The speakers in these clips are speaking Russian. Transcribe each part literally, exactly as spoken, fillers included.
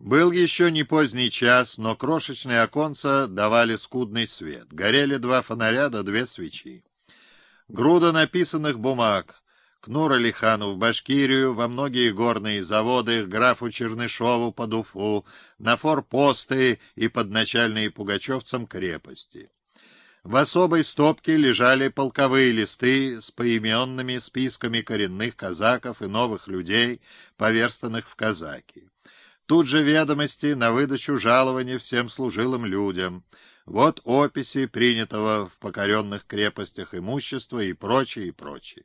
Был еще не поздний час, но крошечные оконца давали скудный свет. Горели два фонаря да две свечи. Груда написанных бумаг. К Нур-Алихану в Башкирию, во многие горные заводы, графу Чернышову под Уфу, на форпосты и подначальные пугачевцам крепости. В особой стопке лежали полковые листы с поименными списками коренных казаков и новых людей, поверстанных в казаки. Тут же ведомости на выдачу жалования всем служилым людям. Вот описи принятого в покоренных крепостях имущества и прочее, и прочее.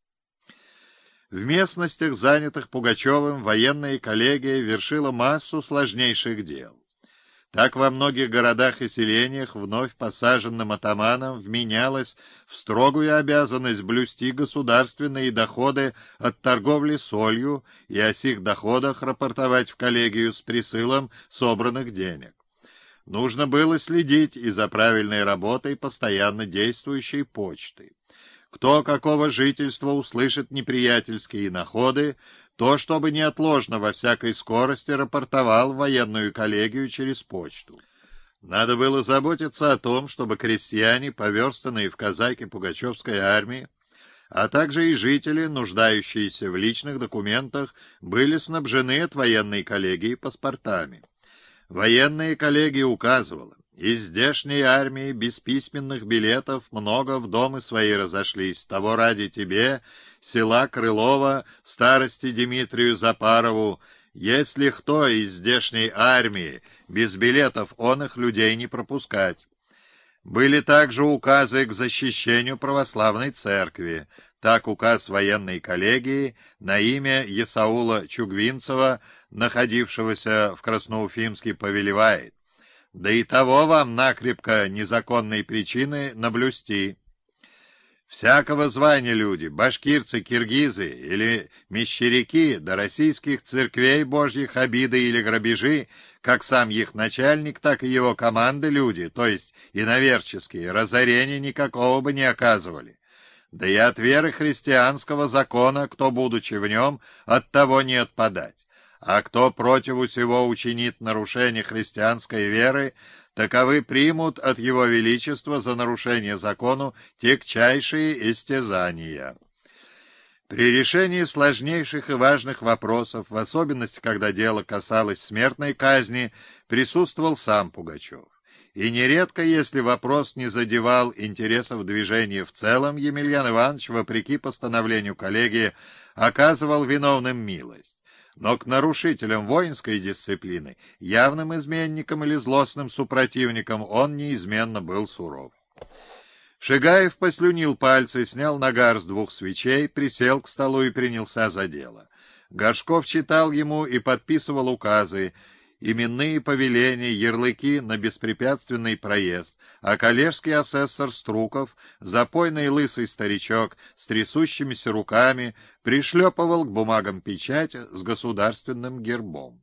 В местностях, занятых Пугачевым, военная коллегия вершила массу сложнейших дел. Так во многих городах и селениях вновь посаженным атаманам вменялось в строгую обязанность блюсти государственные доходы от торговли солью и о сих доходах рапортовать в коллегию с присылом собранных денег. Нужно было следить и за правильной работой постоянно действующей почты. Кто какого жительства услышит неприятельские находы, то, чтобы неотложно во всякой скорости рапортовал в военную коллегию через почту. Надо было заботиться о том, чтобы крестьяне, поверстанные в казаки Пугачевской армии, а также и жители, нуждающиеся в личных документах, были снабжены от военной коллегии паспортами. Военная коллегия указывала: из здешней армии без письменных билетов много в дома свои разошлись, того ради тебе, села Крылова, старости Дмитрию Запарову, если кто из здешней армии без билетов он их людей не пропускать. Были также указы к защищению православной церкви. Так указ военной коллегии на имя Есаула Чугвинцева, находившегося в Красноуфимске, повелевает: да и того вам накрепко незаконной причины наблюсти. Всякого звания люди, башкирцы, киргизы или мещеряки, до российских церквей божьих обиды или грабежи, как сам их начальник, так и его команды люди, то есть иноверческие, разорения никакого бы не оказывали. Да и от веры христианского закона, кто, будучи в нем, от того не отпадать. А кто противу сего учинит нарушение христианской веры, таковы примут от его величества за нарушение закону тягчайшие истязания. При решении сложнейших и важных вопросов, в особенности, когда дело касалось смертной казни, присутствовал сам Пугачев. И нередко, если вопрос не задевал интересов движения в целом, Емельян Иванович, вопреки постановлению коллегии, оказывал виновным милость. Но к нарушителям воинской дисциплины, явным изменникам или злостным супротивникам он неизменно был суров. Шигаев послюнил пальцы, снял нагар с двух свечей, присел к столу и принялся за дело. Горшков читал ему и подписывал указы, именные повеления, ярлыки на беспрепятственный проезд, а коллежский асессор Струков, запойный лысый старичок с трясущимися руками, пришлепывал к бумагам печать с государственным гербом.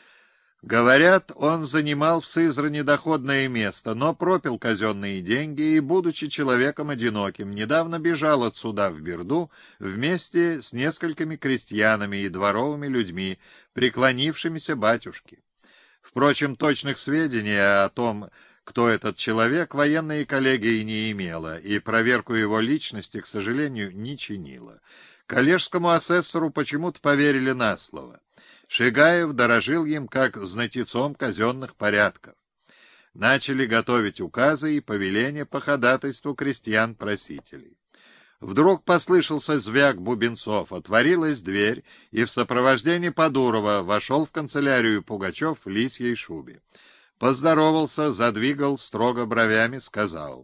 Говорят, он занимал в Сызрани доходное место, но пропил казенные деньги и, будучи человеком одиноким, недавно бежал отсюда в Берду вместе с несколькими крестьянами и дворовыми людьми, преклонившимися батюшке. Впрочем, точных сведений о том, кто этот человек, военная коллегия не имела, и проверку его личности, к сожалению, не чинила. Коллежскому асессору почему-то поверили на слово. Шигаев дорожил им как знатецом казенных порядков. Начали готовить указы и повеления по ходатайству крестьян-просителей. Вдруг послышался звяк бубенцов, отворилась дверь, и в сопровождении Подурова вошел в канцелярию Пугачев в лисьей шубе. Поздоровался, задвигал строго бровями, сказал: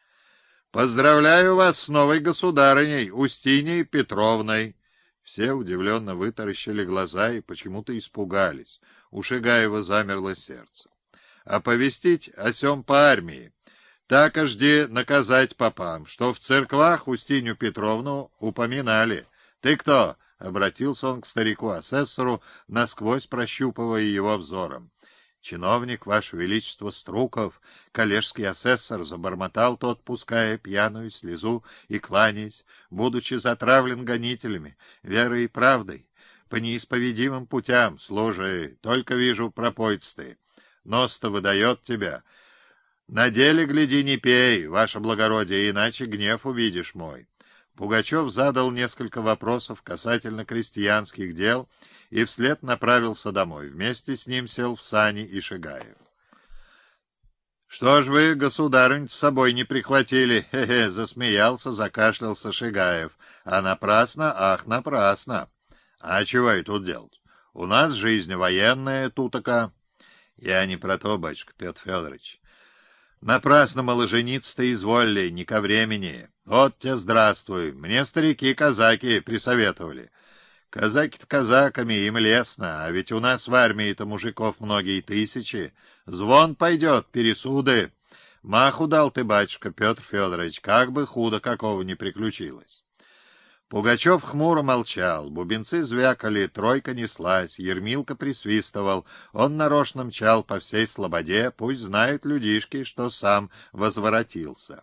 «Поздравляю вас с новой государыней, Устиньей Петровной». Все удивленно вытаращили глаза и почему-то испугались. У Шигаева замерло сердце. «Оповестить о сём по армии. Так жди наказать попам, что в церквах Устинью Петровну упоминали. Ты кто?» — обратился он к старику-асессору, насквозь прощупывая его взором. «Чиновник, ваше величество, Струков, коллежский асессор», — забормотал тот, пуская пьяную слезу и кланяясь, будучи затравлен гонителями, верой и правдой. по неисповедимым путям, служи, только вижу, пропоиц ты. Нос-то выдает тебя. На деле, гляди, не пей, ваше благородие, иначе гнев увидишь мой». Пугачев задал несколько вопросов касательно крестьянских дел и вслед направился домой. Вместе с ним сел в сани и Шигаев. «Что ж вы, государынь, с собой не прихватили?» «Хе-хе», — засмеялся, закашлялся Шигаев. «А напрасно, ах, напрасно! А чего и тут делать? У нас жизнь военная тутака». «Я не про то, батюшка Петр Федорович. Напрасно, мало, жениться-то изволили, не ко времени. Вот тебе здравствуй, мне старики-казаки присоветовали». «Казаки-то казаками, им лестно, а ведь у нас в армии-то мужиков многие тысячи. Звон пойдет, пересуды. Маху дал ты, батюшка Петр Федорович, как бы худо какого не приключилось». Пугачев хмуро молчал, бубенцы звякали, тройка неслась, Ермилка присвистывал, он нарочно мчал по всей слободе, пусть знают людишки, что сам возворотился.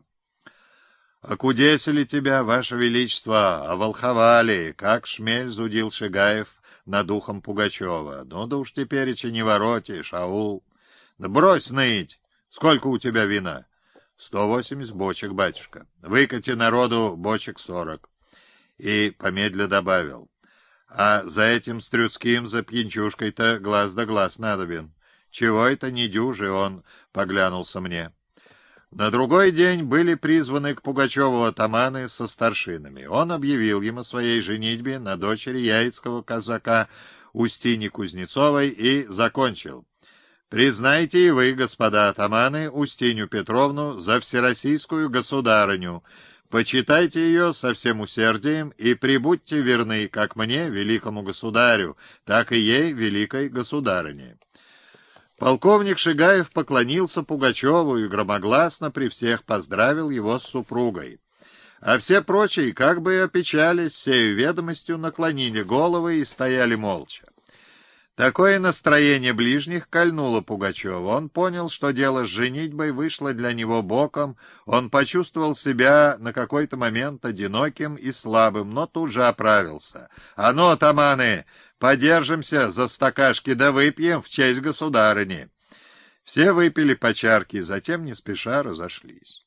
«Окудесили тебя, ваше величество, оволховали, как шмель», — зудил Шигаев над ухом Пугачева. «Ну да уж тепереча не воротишь, аул. Да брось ныть! Сколько у тебя вина?» «Сто восемьдесят бочек, батюшка. Выкати народу бочек сорок». И помедля добавил: «А за этим стрюцким, за пьянчушкой-то глаз да глаз надобен. Чего это не дюжи он?» — поглянулся мне. На другой день были призваны к Пугачеву атаманы со старшинами. Он объявил им о своей женитьбе на дочери яицкого казака Устиньи Кузнецовой и закончил: «Признайте и вы, господа атаманы, Устинью Петровну за всероссийскую государыню, почитайте ее со всем усердием и прибудьте верны как мне, великому государю, так и ей, великой государыне». Полковник Шигаев поклонился Пугачеву и громогласно при всех поздравил его с супругой. А все прочие, как бы и опечались, сею ведомостью наклонили головы и стояли молча. Такое настроение ближних кольнуло Пугачева. Он понял, что дело с женитьбой вышло для него боком, он почувствовал себя на какой-то момент одиноким и слабым, но тут же оправился. «А ну, атаманы, подержимся за стакашки да выпьем в честь государыни». Все выпили по чарке, затем не спеша разошлись.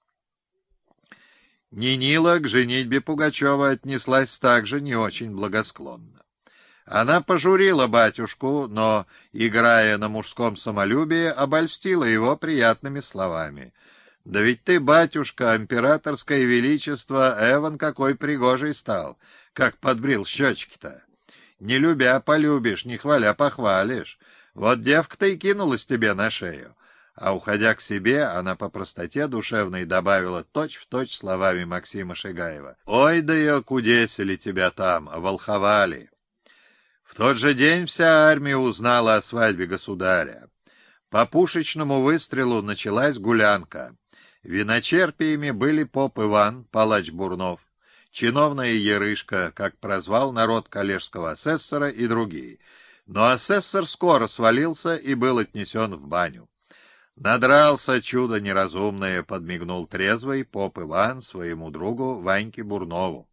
Нинила к женитьбе Пугачева отнеслась также не очень благосклонно. Она пожурила батюшку, но, играя на мужском самолюбии, обольстила его приятными словами. «Да ведь ты, батюшка, императорское величество, эван какой пригожий стал, как подбрил щечки-то. Не любя полюбишь, не хваля похвалишь. Вот девка-то и кинулась тебе на шею». А уходя к себе, она по простоте душевной добавила точь-в-точь словами Максима Шигаева: «Ой, да и окудесили тебя там, оволховали». В тот же день вся армия узнала о свадьбе государя. По пушечному выстрелу началась гулянка. Виночерпиями были поп Иван, палач Бурнов, чиновная Ярышка, как прозвал народ коллежского асессора, и другие. Но асессор скоро свалился и был отнесен в баню. «Надрался, чудо неразумное», — подмигнул трезвый поп Иван своему другу Ваньке Бурнову.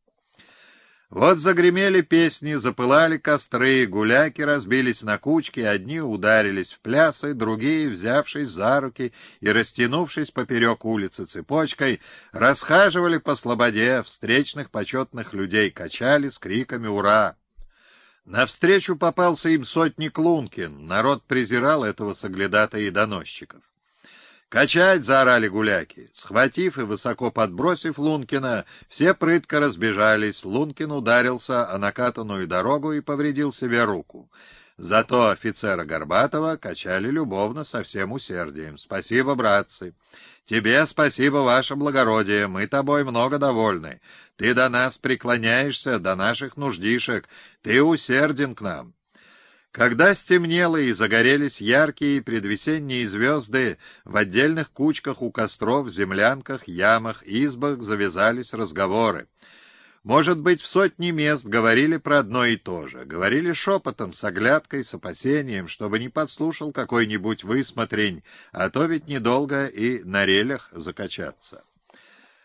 Вот загремели песни, запылали костры, гуляки разбились на кучки, одни ударились в плясы, другие, взявшись за руки и растянувшись поперек улицы цепочкой, расхаживали по слободе, встречных почетных людей качали с криками «Ура!». Навстречу попался им сотник Лункин, народ презирал этого соглядатая и доносчиков. «Качать!» — заорали гуляки. Схватив и высоко подбросив Лункина, все прытко разбежались. Лункин ударился о накатанную дорогу и повредил себе руку. Зато офицера Горбатова качали любовно, со всем усердием. «Спасибо, братцы!» «Тебе спасибо, ваше благородие, мы тобой много довольны. Ты до нас преклоняешься, до наших нуждишек, ты усерден к нам». Когда стемнело и загорелись яркие предвесенние звезды, в отдельных кучках у костров, землянках, ямах, избах завязались разговоры. Может быть, в сотни мест говорили про одно и то же. Говорили шепотом, с оглядкой, с опасением, чтобы не подслушал какой-нибудь высмотрень, а то ведь недолго и на релях закачаться.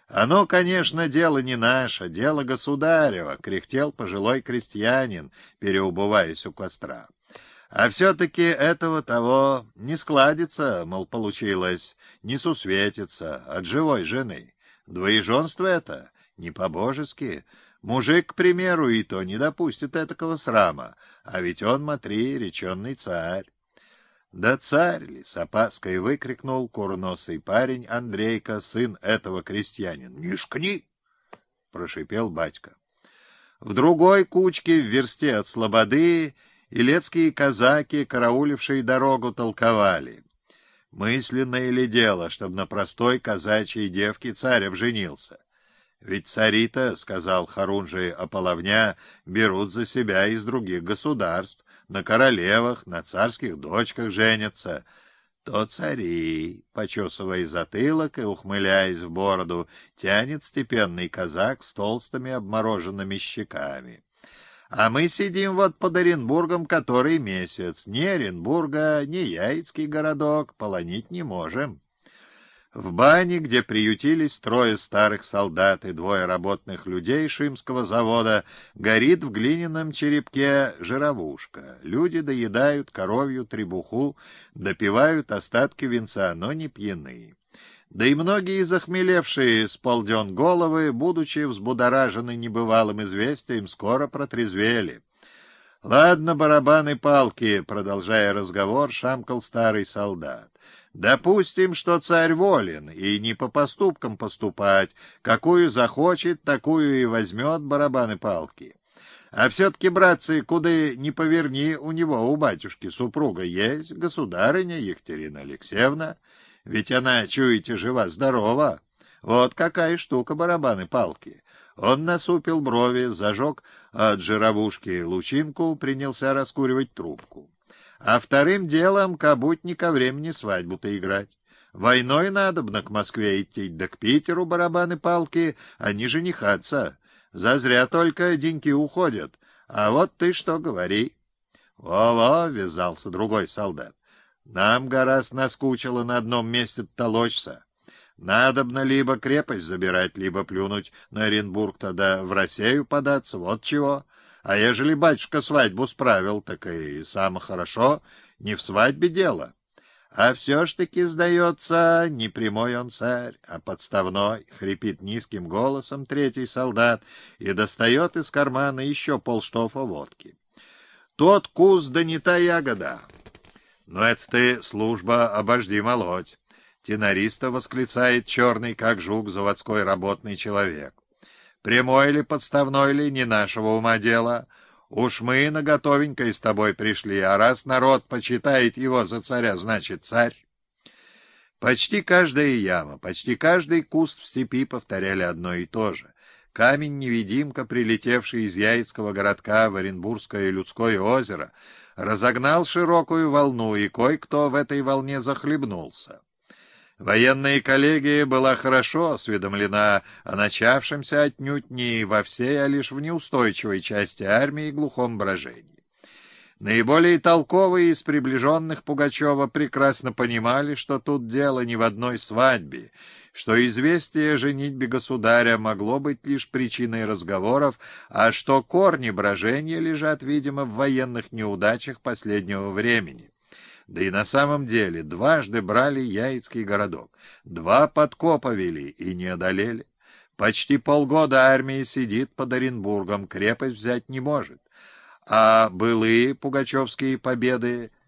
«Оно, конечно, дело не наше, дело государева», — кряхтел пожилой крестьянин, переубываясь у костра. «А все-таки этого того не складится, мол, получилось, не сусветится от живой жены. Двоеженство это не по-божески. Мужик, к примеру, и то не допустит этакого срама, а ведь он, смотри, реченный царь». «Да царь ли?» — с опаской выкрикнул курносый парень Андрейка, сын этого крестьянина. «Не шкни!» — прошипел батька. В другой кучке, в версте от слободы, илецкие казаки, караулившие дорогу, толковали. Мысленное ли дело, чтобы на простой казачьей девке царь обженился? Ведь цари-то, — сказал Харунжий Ополовня, — берут за себя из других государств, на королевах, на царских дочках женятся. То цари, почесывая затылок и ухмыляясь в бороду, тянет степенный казак с толстыми обмороженными щеками. А мы сидим вот под Оренбургом который месяц. Ни Оренбурга, ни Яицкий городок полонить не можем. В бане, где приютились трое старых солдат и двое работных людей Шимского завода, горит в глиняном черепке жировушка. Люди доедают коровью требуху, допивают остатки винца, но не пьяны. Да и многие захмелевшие с полден головы, будучи взбудоражены небывалым известием, скоро протрезвели. «Ладно, барабаны-палки», — продолжая разговор, шамкал старый солдат. «Допустим, что царь волен, и не по поступкам поступать, какую захочет, такую и возьмет барабаны-палки. А все-таки, братцы, куда ни поверни, у него, у батюшки, супруга есть, государыня Екатерина Алексеевна, ведь она, чуете, жива-здорова. Вот какая штука барабаны-палки». Он насупил брови, зажег от жировушки лучинку, принялся раскуривать трубку. А вторым делом, кабуть не ко времени свадьбу-то играть. Войной надобно к Москве идти, да к Питеру барабаны-палки, а не женихаться. Зазря только деньки уходят. А вот ты что говори. Во-во, — ввязался другой солдат. Нам гораздо наскучило на одном месте толочься. Надобно либо крепость забирать, либо плюнуть на Оренбург, тогда в Россию податься, вот чего. А ежели батюшка свадьбу справил, так и само хорошо, не в свадьбе дело. А все ж таки, сдается, не прямой он царь, а подставной, — хрипит низким голосом третий солдат и достает из кармана еще полштофа водки. Тот кус да не та ягода. Но это ты, служба, обожди молоть. Тенориста восклицает черный, как жук, заводской работный человек. Прямой ли, подставной ли, не нашего ума дело. Уж мы на готовенькое с тобой пришли, а раз народ почитает его за царя, значит царь. Почти каждая яма, почти каждый куст в степи повторяли одно и то же. Камень-невидимка, прилетевший из Яицкого городка в Оренбургское людское озеро, разогнал широкую волну, и кой-кто в этой волне захлебнулся. Военная коллегия была хорошо осведомлена о начавшемся отнюдь не во всей, а лишь в неустойчивой части армии глухом брожении. Наиболее толковые из приближенных Пугачева прекрасно понимали, что тут дело не в одной свадьбе, что известие о женитьбе государя могло быть лишь причиной разговоров, а что корни брожения лежат, видимо, в военных неудачах последнего времени. Да и на самом деле дважды брали Яицкий городок, два подкопа вели и не одолели. Почти полгода армия сидит под Оренбургом, крепость взять не может. А былые пугачевские победы